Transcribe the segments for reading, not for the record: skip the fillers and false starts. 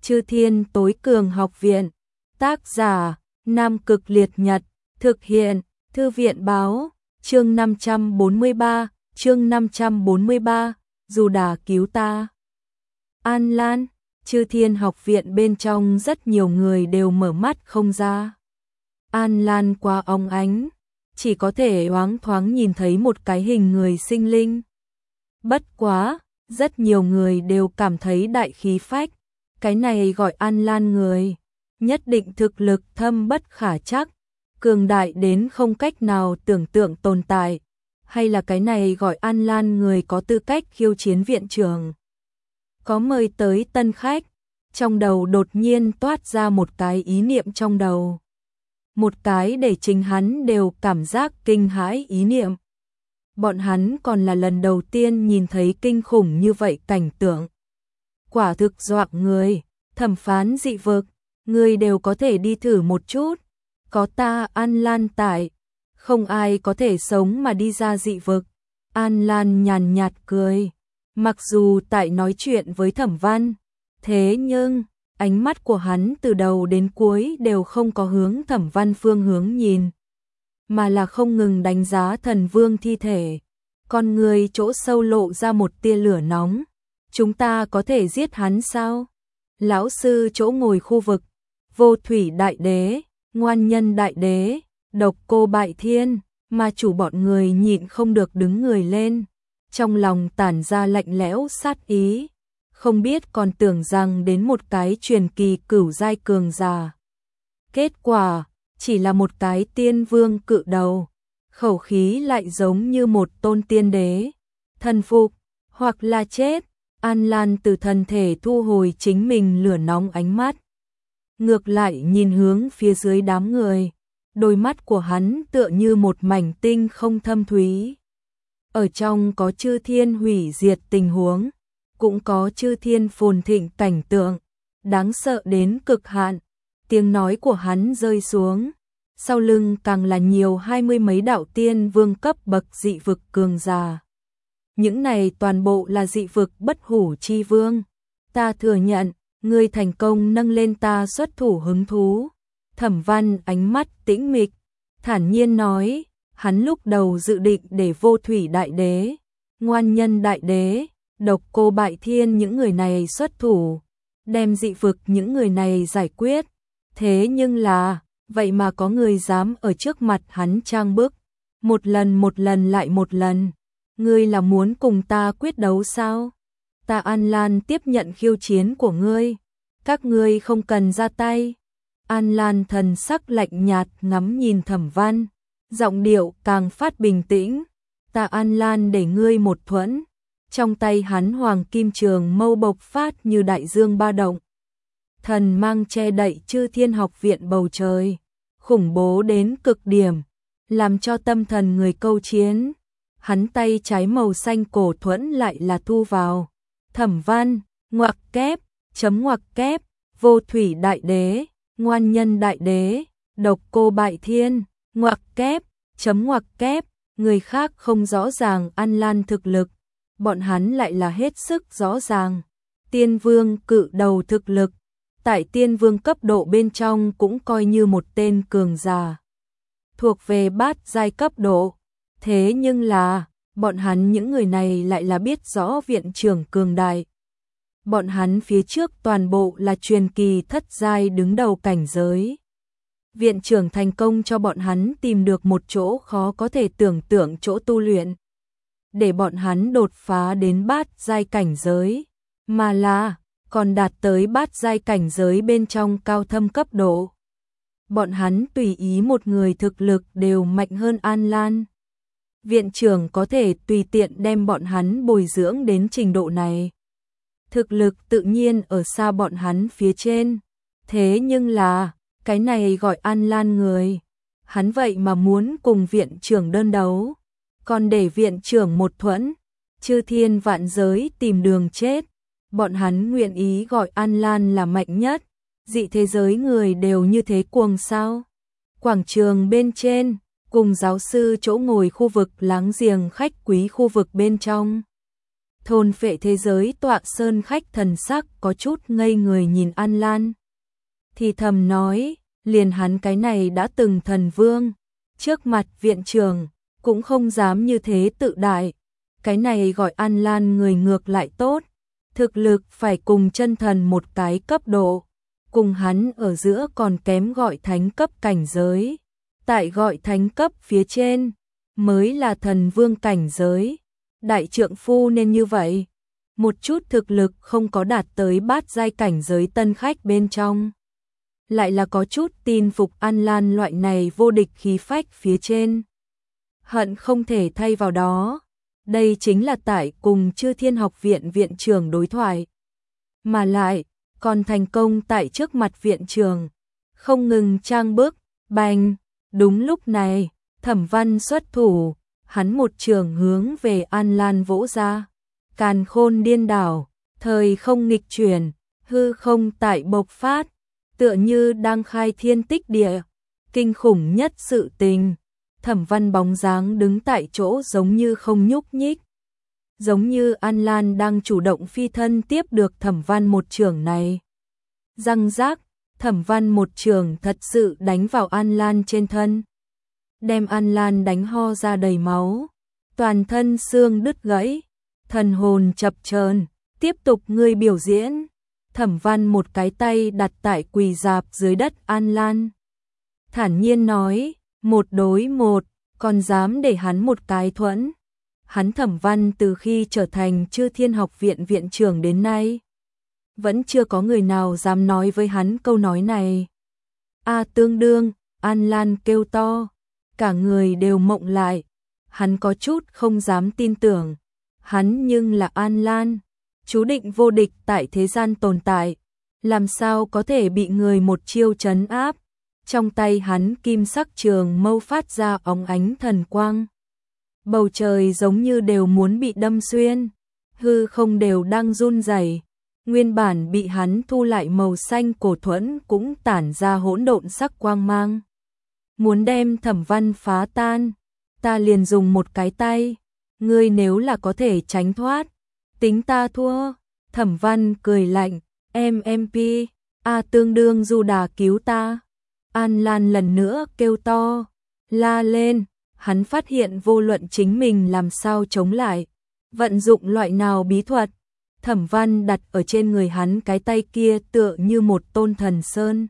Chư Thiên Tối Cường Học Viện. Tác giả: Nam Cực Liệt Nhật. Thực hiện: Thư viện báo. Chương 543, Dù Đà Cứu Ta. An Lan, Chư Thiên Học Viện bên trong rất nhiều người đều mở mắt không ra. An Lan quá óng ánh, chỉ có thể loáng thoáng nhìn thấy một cái hình người sinh linh. Bất quá, rất nhiều người đều cảm thấy đại khí phách, cái này gọi An Lan người, nhất định thực lực thâm bất khả trắc, cường đại đến không cách nào tưởng tượng tồn tại, hay là cái này gọi An Lan người có tư cách khiêu chiến viện trưởng. Có mời tới tân khách, trong đầu đột nhiên toát ra một cái ý niệm trong đầu. Một cái để chính hắn đều cảm giác kinh hãi ý niệm. Bọn hắn còn là lần đầu tiên nhìn thấy kinh khủng như vậy cảnh tượng. Quả thực dọa người, thẩm phán dị vực, người đều có thể đi thử một chút. Có ta An Lan tại, không ai có thể sống mà đi ra dị vực. An Lan nhàn nhạt cười, mặc dù tại nói chuyện với Thẩm Văn, thế nhưng ánh mắt của hắn từ đầu đến cuối đều không có hướng Thẩm Văn phương hướng nhìn, mà là không ngừng đánh giá thần vương thi thể. Con người chỗ sâu lộ ra một tia lửa nóng. Chúng ta có thể giết hắn sao? Lão sư chỗ ngồi khu vực, Vô Thủy Đại Đế, Ngoan Nhân Đại Đế, Độc Cô Bại Thiên, mà chủ bọn người nhịn không được đứng người lên, trong lòng tản ra lạnh lẽo sát ý, không biết còn tưởng rằng đến một cái truyền kỳ cửu giai cường giả. Kết quả, chỉ là một cái tiên vương cự đầu, khẩu khí lại giống như một tôn tiên đế. Thần phục, hoặc là chết. An Lan từ thân thể thu hồi chính mình lửa nóng ánh mắt. Ngược lại nhìn hướng phía dưới đám người, đôi mắt của hắn tựa như một mảnh tinh không thâm thúy. Ở trong có chư thiên hủy diệt tình huống, cũng có chư thiên phồn thịnh cảnh tượng, đáng sợ đến cực hạn. Tiếng nói của hắn rơi xuống, sau lưng càng là nhiều 20 mấy đạo tiên vương cấp bậc dị vực cường giả. Những này toàn bộ là dị vực bất hủ chi vương. Ta thừa nhận, ngươi thành công nâng lên ta xuất thủ hứng thú. Thẩm Văn ánh mắt tĩnh mịch, thản nhiên nói, hắn lúc đầu dự định để Vô Thủy Đại Đế, Ngoan Nhân Đại Đế, Độc Cô Bại Thiên những người này xuất thủ, đem dị vực những người này giải quyết. Thế nhưng là, vậy mà có người dám ở trước mặt hắn trang bức, một lần lại một lần. Ngươi là muốn cùng ta quyết đấu sao? Ta An Lan tiếp nhận khiêu chiến của ngươi, các ngươi không cần ra tay. An Lan thần sắc lạnh nhạt ngắm nhìn Thẩm Văn, giọng điệu càng phát bình tĩnh. Ta An Lan để ngươi một thuẫn. Trong tay hắn hoàng kim trường mâu bộc phát như đại dương ba động. Thần mang che đậy chư thiên học viện bầu trời, khủng bố đến cực điểm, làm cho tâm thần người câu chiến. Hắn tay trái màu xanh cổ thuẫn lại là thu vào. Thẩm Văn, ngoặc kép, chấm ngoặc kép, Vô Thủy Đại Đế, Ngoan Nhân Đại Đế, Độc Cô Bại Thiên, ngoặc kép, chấm ngoặc kép. Người khác không rõ ràng An Lan thực lực, bọn hắn lại là hết sức rõ ràng. Tiên vương cự đầu thực lực, tại tiên vương cấp độ bên trong cũng coi như một tên cường giả, thuộc về bát giai cấp độ. Thế nhưng là, bọn hắn những người này lại là biết rõ viện trưởng cường đại. Bọn hắn phía trước toàn bộ là truyền kỳ thất giai đứng đầu cảnh giới. Viện trưởng thành công cho bọn hắn tìm được một chỗ khó có thể tưởng tượng chỗ tu luyện, để bọn hắn đột phá đến bát giai cảnh giới, mà là còn đạt tới bát giai cảnh giới bên trong cao thâm cấp độ. Bọn hắn tùy ý một người thực lực đều mạnh hơn An Lan. Viện trưởng có thể tùy tiện đem bọn hắn bồi dưỡng đến trình độ này. Thực lực tự nhiên ở xa bọn hắn phía trên. Thế nhưng là, cái này gọi An Lan người. Hắn vậy mà muốn cùng viện trưởng đơn đấu. Còn để viện trưởng một thuẫn, chư thiên vạn giới tìm đường chết. Bọn hắn nguyện ý gọi An Lan là mạnh nhất. Dị thế giới người đều như thế cuồng sao? Quảng trường bên trên, cùng giáo sư chỗ ngồi khu vực láng giềng khách quý khu vực bên trong. Thôn phệ thế giới Tọa Sơn khách thần sắc có chút ngây người nhìn An Lan. Thì thầm nói, liền hắn cái này đã từng thần vương, trước mặt viện trưởng, cũng không dám như thế tự đại. Cái này gọi An Lan người ngược lại tốt, thực lực phải cùng chân thần một cái cấp độ, cùng hắn ở giữa còn kém gọi thánh cấp cảnh giới. Tại gọi thánh cấp phía trên, mới là thần vương cảnh giới. Đại trượng phu nên như vậy, một chút thực lực không có đạt tới bát giai cảnh giới tân khách bên trong. Lại là có chút tin phục An Lan loại này vô địch khí phách phía trên. Hận không thể thay vào đó. Đây chính là tại cùng Chư Thiên Học Viện viện trưởng đối thoại. Mà lại, còn thành công tại trước mặt viện trưởng. Không ngừng trang bước, bành. Đúng lúc này, Thẩm Văn xuất thủ. Hắn một trường hướng về An Lan vỗ ra. Càn khôn điên đảo, thời không nghịch chuyển, hư không tại bộc phát. Tựa như đang khai thiên tích địa, kinh khủng nhất sự tình. Thẩm Văn bóng dáng đứng tại chỗ giống như không nhúc nhích. Giống như An Lan đang chủ động phi thân tiếp được Thẩm Văn một trường này. Răng rác, Thẩm Văn một trường thật sự đánh vào An Lan trên thân. Đem An Lan đánh ho ra đầy máu. Toàn thân xương đứt gãy, thần hồn chập chờn. Tiếp tục ngươi biểu diễn. Thẩm Văn một cái tay đặt tại quỳ dạp dưới đất An Lan. Thản nhiên nói, 1 đối 1, còn dám để hắn một cái thuẫn. Hắn Thẩm Văn từ khi trở thành Chư Thiên Học Viện viện trưởng đến nay, vẫn chưa có người nào dám nói với hắn câu nói này. A tương đương, An Lan kêu to, cả người đều mộng lại. Hắn có chút không dám tin tưởng, hắn nhưng là An Lan, chú định vô địch tại thế gian tồn tại, làm sao có thể bị người một chiêu trấn áp. Trong tay hắn kim sắc trường mâu phát ra óng ánh thần quang. Bầu trời giống như đều muốn bị đâm xuyên, hư không đều đang run rẩy. Nguyên bản bị hắn thu lại màu xanh cổ thuẫn cũng tản ra hỗn độn sắc quang mang. Muốn đem Thẩm Văn phá tan, ta liền dùng một cái tay, ngươi nếu là có thể tránh thoát, tính ta thua. Thẩm Văn cười lạnh, MMP, A tương đương Du Đà cứu ta. An Lan lần nữa kêu to, la lên. Hắn phát hiện vô luận chính mình làm sao chống lại, vận dụng loại nào bí thuật, Thẩm Văn đặt ở trên người hắn cái tay kia tựa như một tôn thần sơn,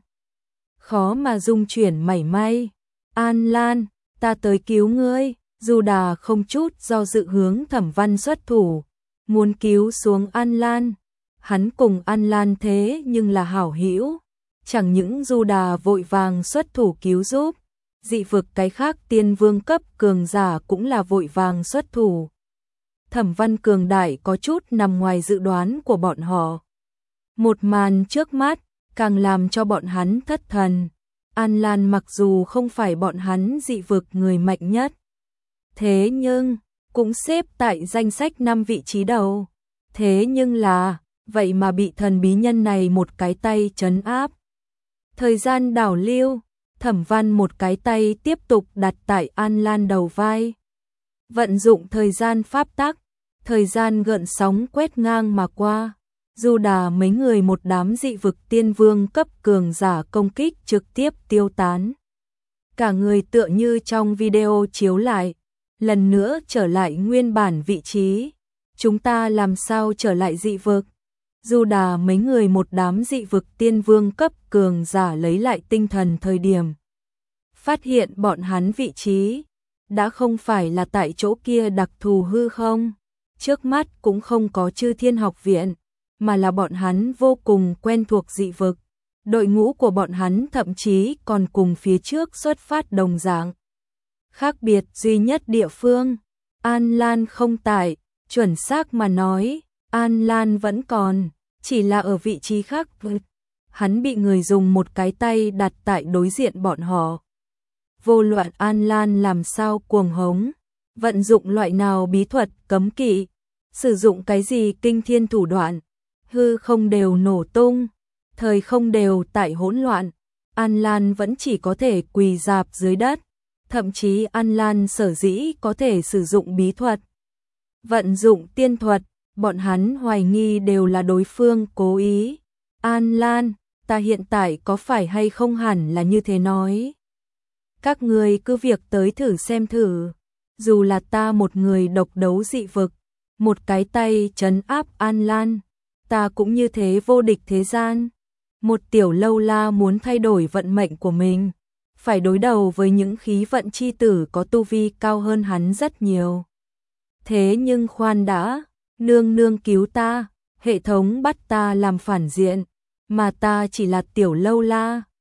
khó mà dung chuyển mảy may. An Lan, ta tới cứu ngươi. Du Đà không chút do dự hướng Thẩm Văn xuất thủ, muốn cứu xuống An Lan. Hắn cùng An Lan thế nhưng là hảo hữu, chẳng những Du Đà vội vàng xuất thủ cứu giúp, dị vực cái khác tiên vương cấp cường giả cũng là vội vàng xuất thủ. Thẩm Văn cường đại có chút nằm ngoài dự đoán của bọn họ. Một màn trước mắt càng làm cho bọn hắn thất thần. An Lan mặc dù không phải bọn hắn dị vực người mạnh nhất, thế nhưng cũng xếp tại danh sách 5 vị trí đầu. Thế nhưng là, vậy mà bị thần bí nhân này một cái tay trấn áp. Thời gian đảo lưu, Thẩm Văn một cái tay tiếp tục đặt tại An Lan đầu vai. Vận dụng thời gian pháp tắc, thời gian gợn sóng quét ngang mà qua. Du Đà mấy người một đám dị vực tiên vương cấp cường giả công kích trực tiếp tiêu tán. Cả người tựa như trong video chiếu lại, lần nữa trở lại nguyên bản vị trí. Chúng ta làm sao trở lại dị vực? Du Đà mấy người một đám dị vực tiên vương cấp cường giả lấy lại tinh thần thời điểm. Phát hiện bọn hắn vị trí đã không phải là tại chỗ kia đặc thù hư không. Trước mắt cũng không có Chư Thiên Học Viện, mà là bọn hắn vô cùng quen thuộc dị vực. Đội ngũ của bọn hắn thậm chí còn cùng phía trước xuất phát đồng dạng. Khác biệt duy nhất địa phương, An Lan không tại, chuẩn xác mà nói, An Lan vẫn còn, chỉ là ở vị trí khác. Hắn bị người dùng một cái tay đặt tại đối diện bọn họ. Vô luận An Lan làm sao cuồng hống, vận dụng loại nào bí thuật cấm kỵ, sử dụng cái gì kinh thiên thủ đoạn, hư không đều nổ tung, thời không đều tại hỗn loạn. An Lan vẫn chỉ có thể quỳ dạp dưới đất. Thậm chí An Lan sở dĩ có thể sử dụng bí thuật, vận dụng tiên thuật, bọn hắn hoài nghi đều là đối phương cố ý. An Lan, ta hiện tại có phải hay không hẳn là như thế nói. Các người cứ việc tới thử xem thử. Dù là ta một người độc đấu dị vực, một cái tay trấn áp An Lan, ta cũng như thế vô địch thế gian. Một tiểu lâu la muốn thay đổi vận mệnh của mình, phải đối đầu với những khí vận chi tử có tu vi cao hơn hắn rất nhiều. Thế nhưng khoan đã, nương nương cứu ta, hệ thống bắt ta làm phản diện, mà ta chỉ là tiểu lâu la,